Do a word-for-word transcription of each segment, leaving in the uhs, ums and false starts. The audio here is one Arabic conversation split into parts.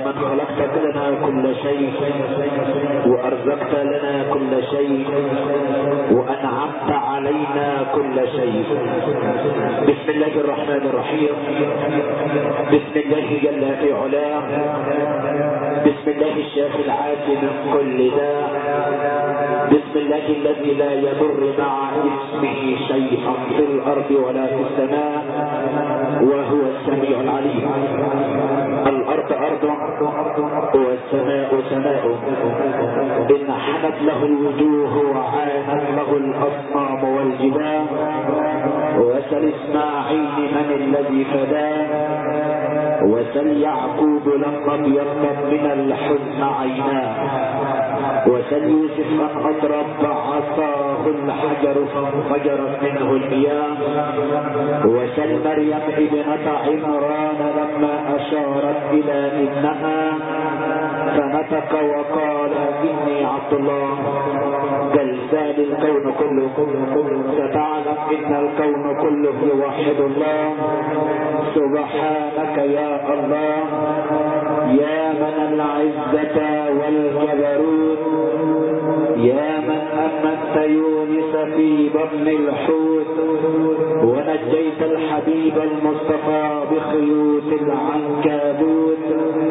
من خلقت لنا كل شيء وأرزقت لنا كل شيء وأنعمت علينا كل شيء. بسم الله الرحمن الرحيم. بسم الله جل في علاه. بسم الله الشافي العافي من كل داء. بسم الله الذي لا يضر مع اسمه شيء في الأرض ولا في السماء وهو السميع العليم. الأرض أرض والسماء سماء. إن حنت له الوجوه وعانت له الأصنام والجبال. وسل إسماعيل من الذي فداه. وسل يعقوب لما ابيضت من الحزن عيناه. وسل يوسف أن أضرب عصاه الحجر فانفجرت منه المياه. وسل مريم ابنة عمران لما أشارت إلى ابنها فنطق وقال إني عبد الله. بل زال الكون كله ستعلم إن الكون كله يوحد الله. سبحانك يا الله يا من العزة والجبروت. يا من أمنت يونس في بطن الحوت ونجيت الحبيب المصطفى بخيوط العنكبوت.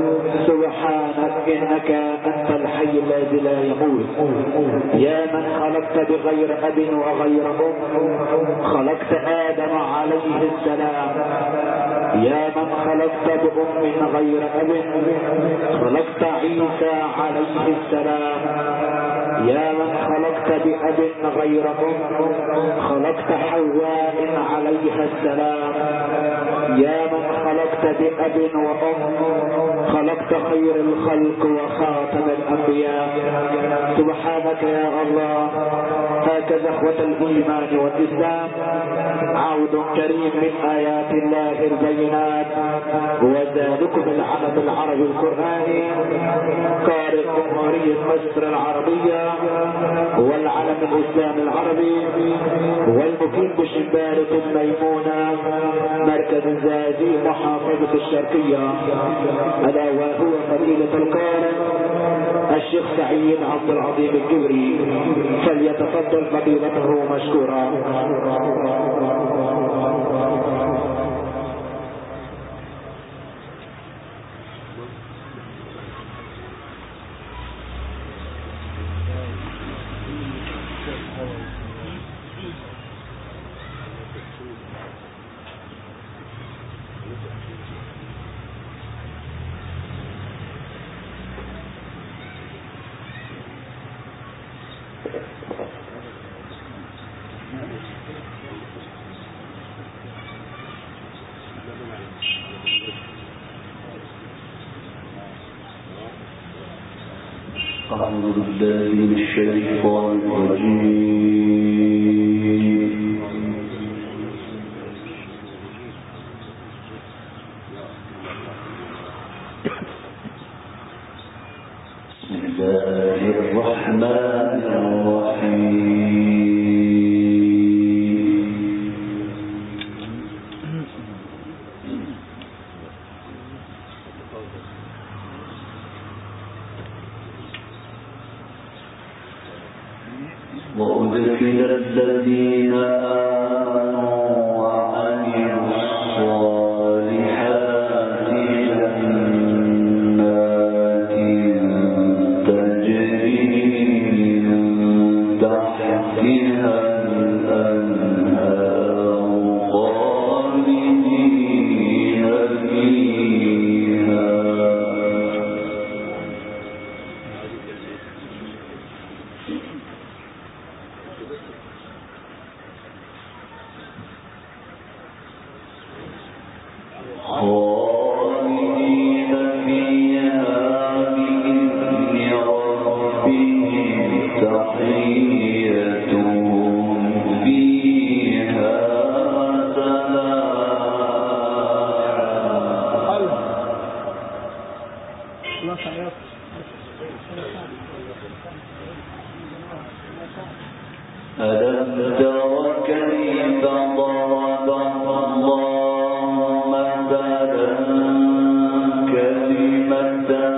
سبحانك إنك أنت الحي الذي لا يموت. يا من خلقت بغير أب وغير أم خلقت آدم عليه السلام. يا من خلقت بأم غير أب خلقت عيسى عليه السلام. يا من خلقت بأب غير أم خلقت حواء عليها السلام. يا من خلقت بأب وأم خلقت خير الخلق وخاتم الأنبياء. سبحانك يا الله. هكذا اخوة الإيمان والإسلام عود كريم من آيات الله البينات. وذلكم العلم العربي القرآني قارئ جمهورية مصر العربية والعلم الإسلامي العربي والمقيم بشبارة الميمونة مركز الزازي محافظة الشرقية ألا وهو فضيلة القارئ الشيخ سعيد عبد العظيم الجبري. فليتفضل فضيلته مشكورا. أعوذ بالله من الشيطان الرجيم. بسم الله الرحمن الرحيم. وأدخل الذين آمنوا وعملوا الصالحات جنات تجري من تحتها الأنهار خالدين فيها. خالدين فيها بإذن ربهم تحيتهم فيها سلام. ألم تر كيف ضرب الله مثلا كلمة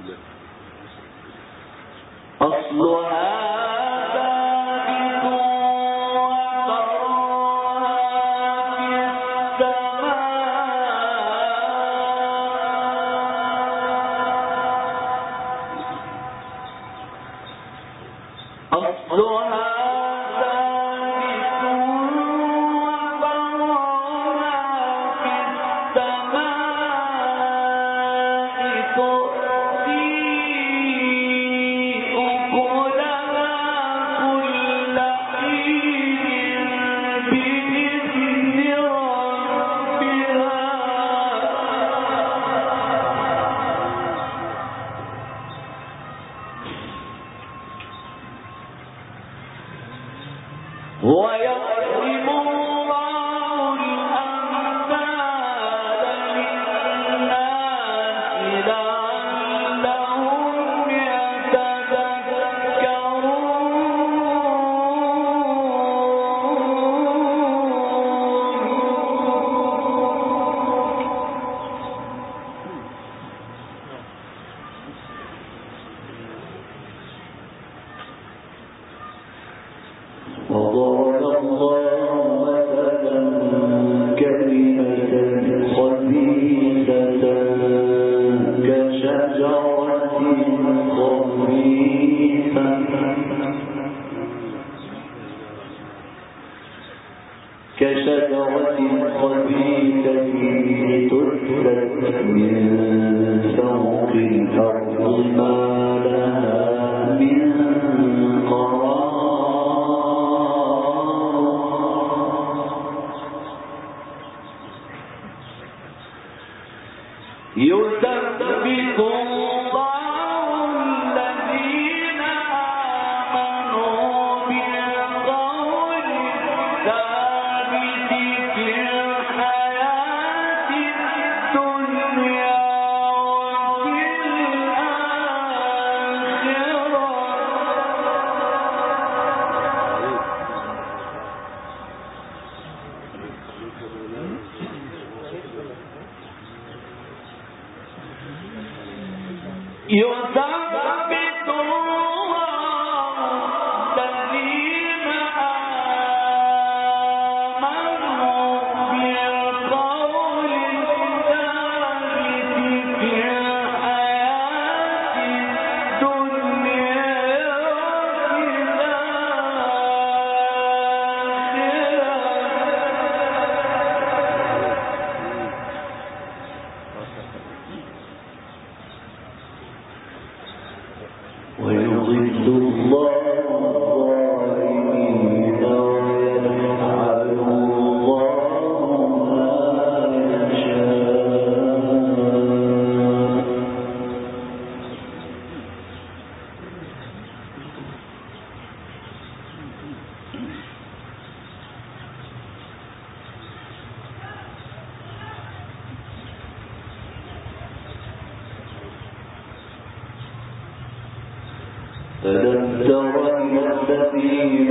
ألم تر إلى الذين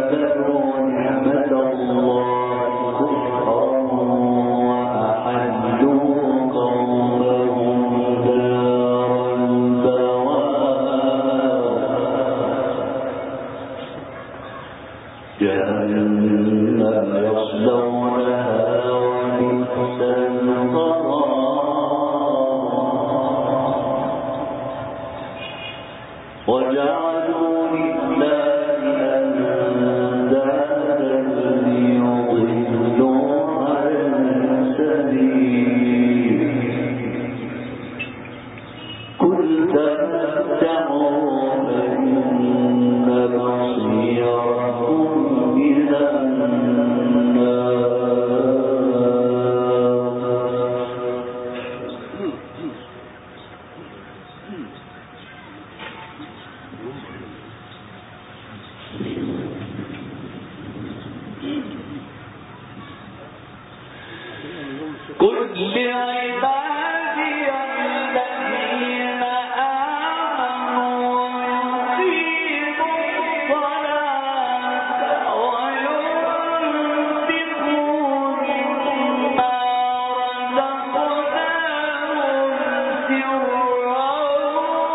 بدلوا نعمة الله كفرا وأحلوا قومهم دار البوار جهنم يصلونها وبئس القرار وجعلوا لله أندادا ليضلوا عن سبيله قل تمتعوا فإن مصيركم إلى النار قل لعبادي الذين آمنوا يقيموا الصلاة وينفقوا مما رزقناهم سرا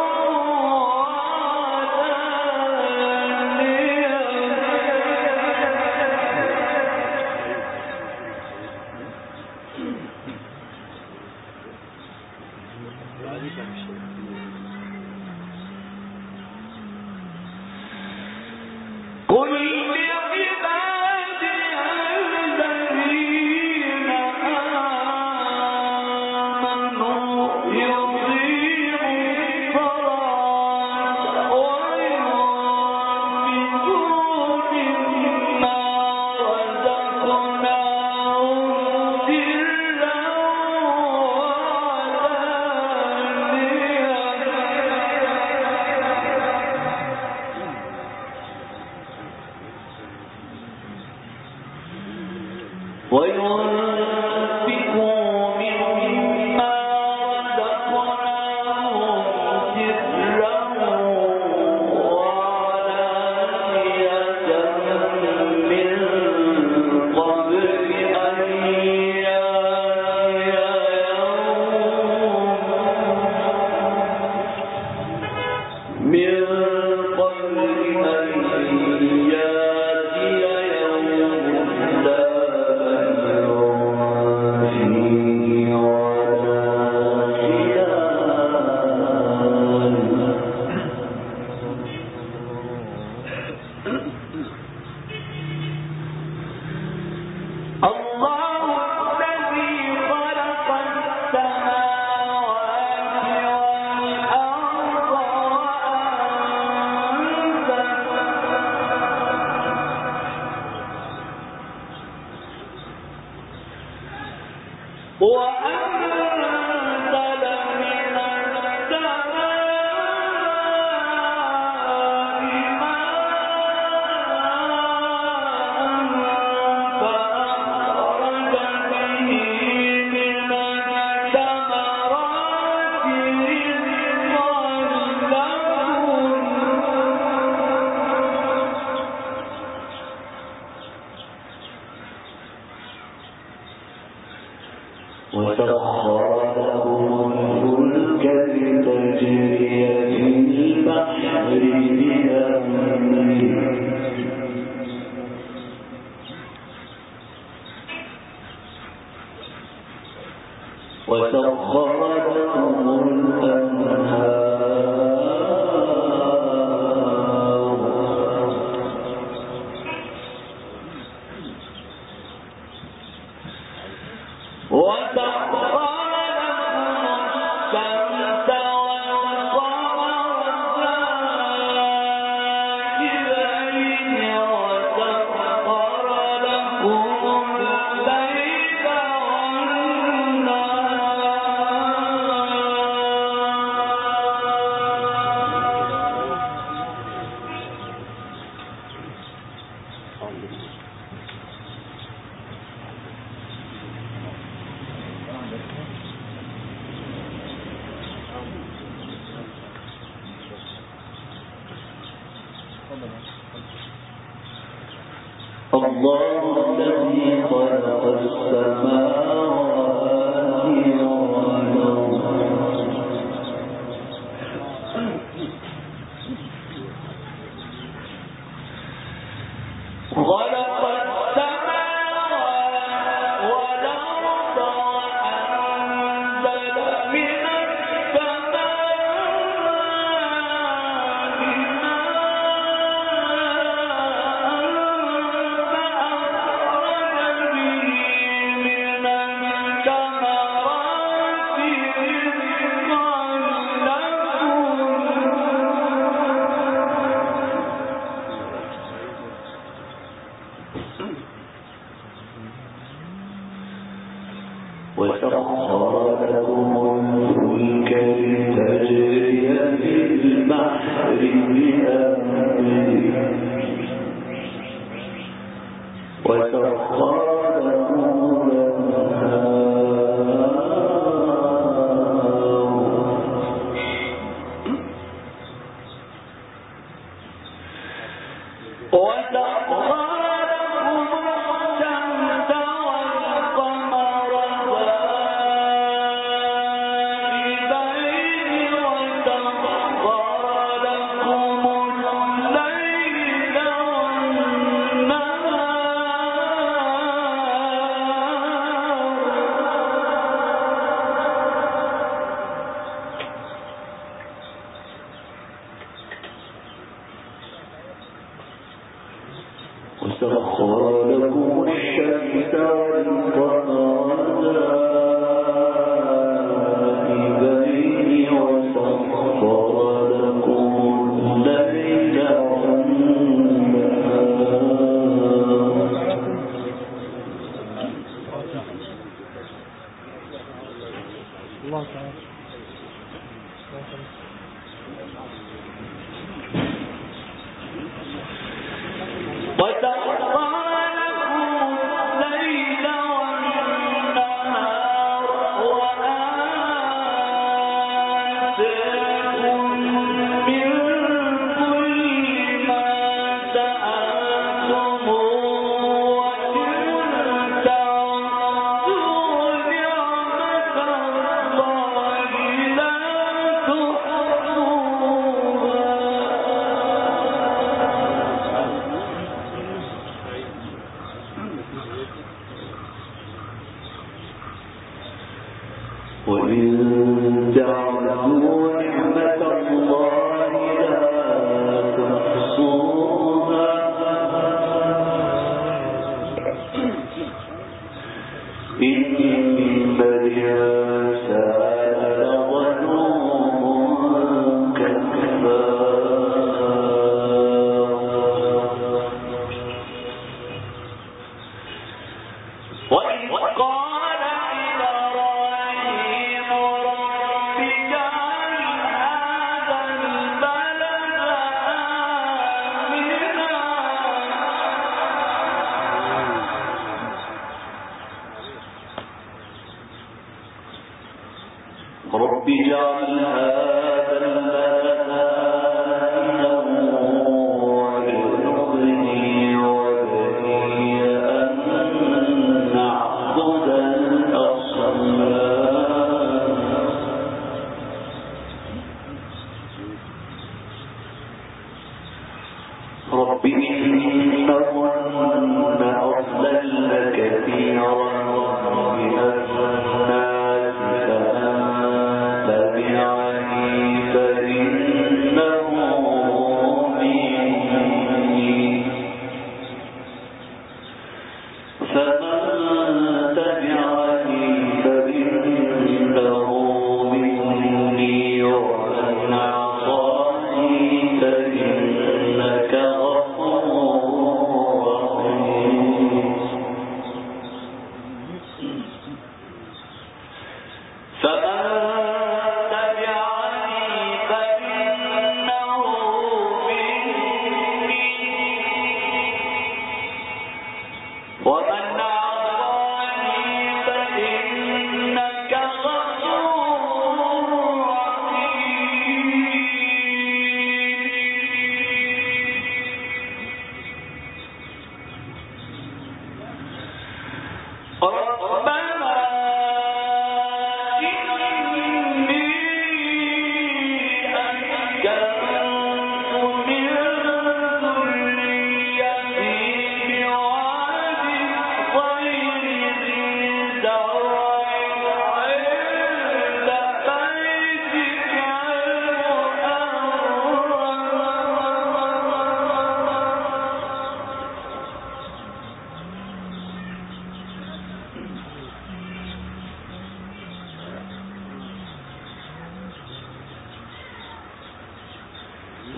الله الذي خلق السماوات والأرض خلق السماوات والأرض وأنزل من وسخر لكم الفلك لتجري في البحر بأمره وسخر لكم الأنهار وسخر وسخر لكم الشمس والقمر دائبين وسخر لكم الليل والنهار وسخر لكم الليل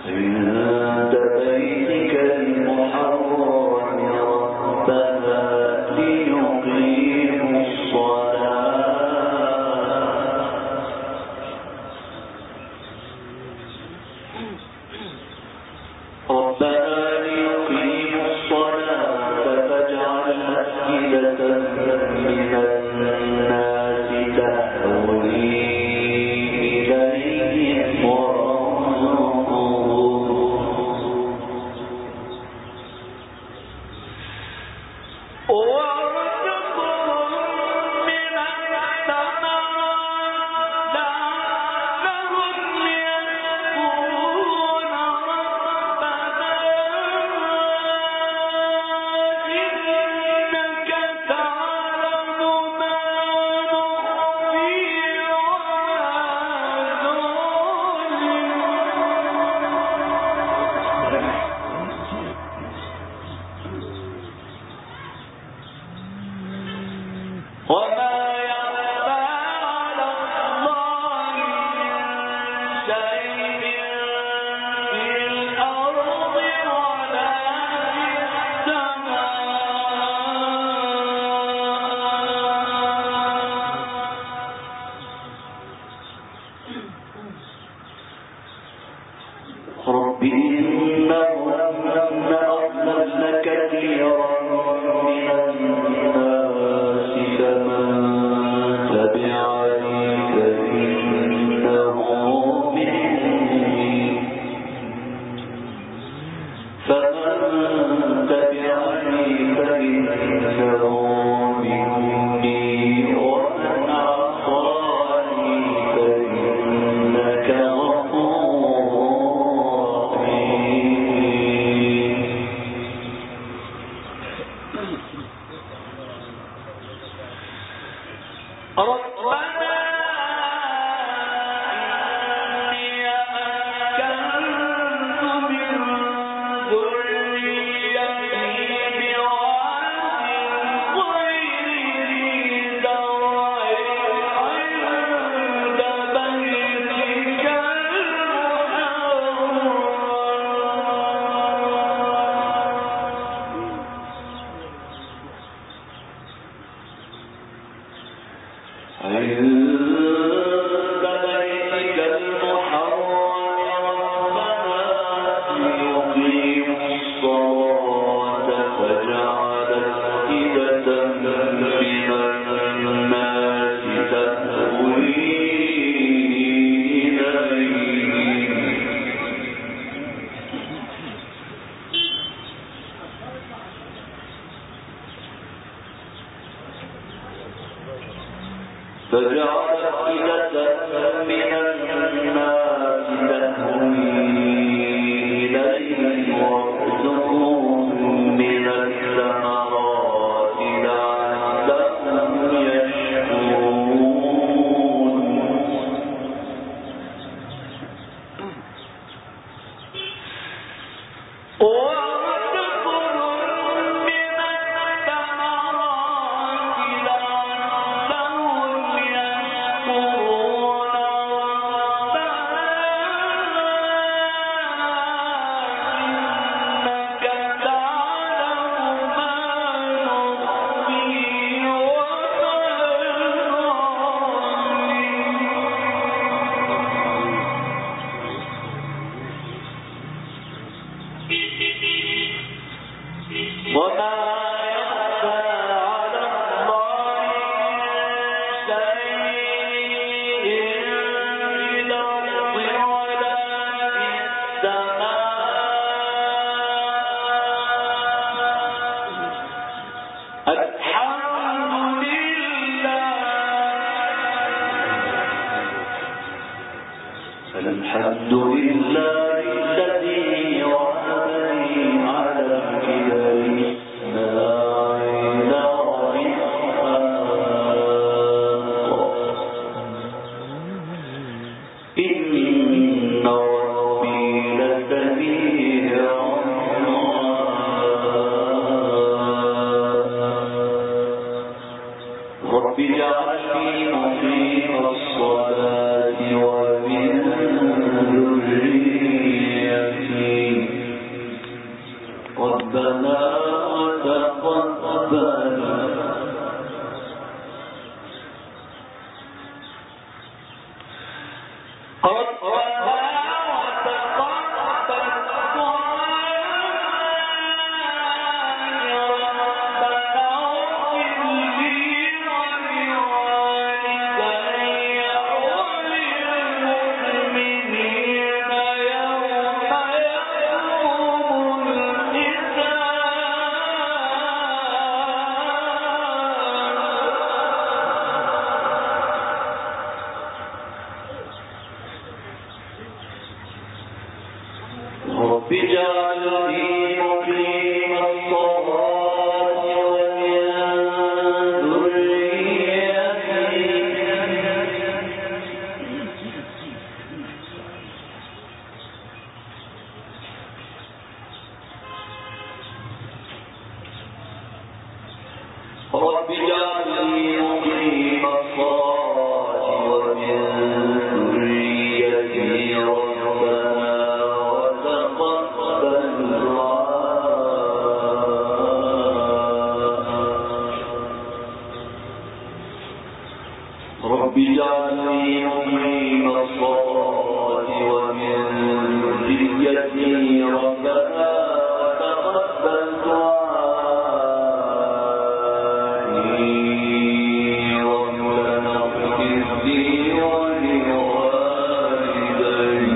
عند بيتك المحرم ربنا ليقيموا الصلاة ربنا ليقيموا الصلاة فاجعل أفئدة من الناس تهوي إليهم الحمد لله الذي وهبني على الكبر إسماعيل وإسحاق إن ربي لسميع رب اجعلني مقيم الصلاة ومن ذريتي رب اجعلني مقيم الصلاة ومن ذريتي رب اجعلني مقيم الصلاة ومن ذريتي ربنا وتقبل دعاء رب اجعلني مقيم الصلاة ومن ذريتي ربنا وتقبل دعائي ربنا اغفر لي ولوالدي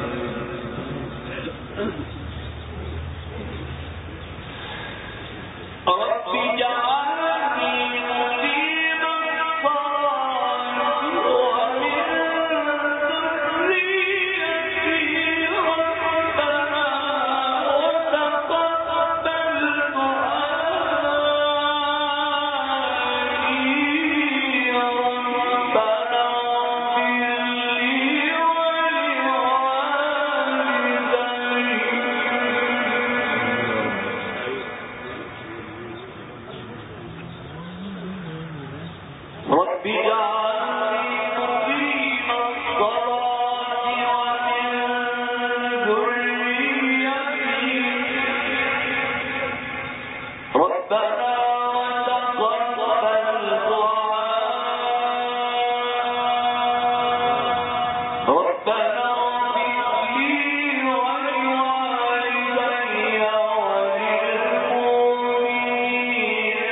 رب اجعلني مقيم الصلاة ومن ذريتي ربنا وتقبل دعائي ربنا اغفر لي ولوالدي رب اجعلني مقيم الصلاة ومن ذريتي ربنا وتقبل دعاء ربنا اغفر لي ولوالدي وللمؤمنين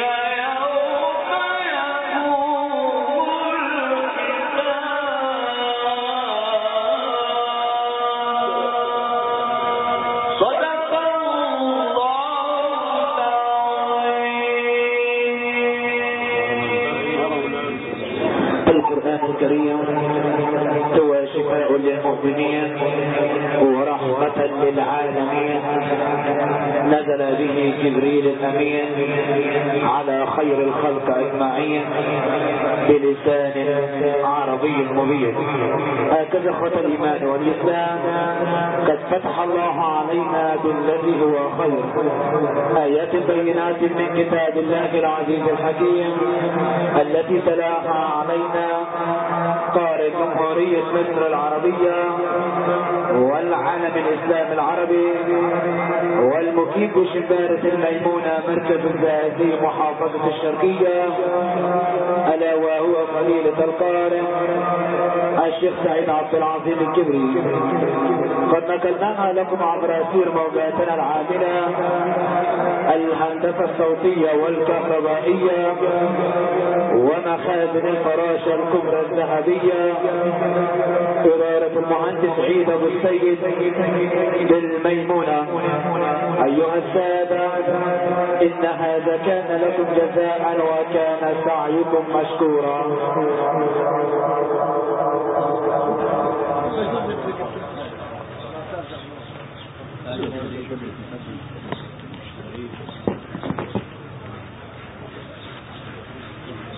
صدق الله العظيم. القرآن الكريم هو شفاء للمؤمنين ورحمة للعالمين. نزل به جبريل الأمين على خير الخلق أجمعين بلسان عربي مبين. هكذا اخوة الإيمان والإسلام قد فتح الله علينا بالذي هو خير، آيات بينات من كتاب الله العزيز الحكيم التي تلاها علينا قارئ جمهورية مصر العربية والعالم الإسلام العربي والمقيم بشبارة الميمونة مركز الزقازيق محافظة الشرقية، ألا وهو فضيلة القارئ الشيخ سعيد عبد العظيم الكبري. قد نقلناها لكم عبر سير موجاتنا العاملة الهندسة الصوتية والكهربائية ومخازن الفراشة الكبرى الذهبية، إدارة المهندس عيد أبو السيد بالميمونة. أيها السادة، إن هذا كان لكم جزاء وكان سعيكم مشكورا. Thank you.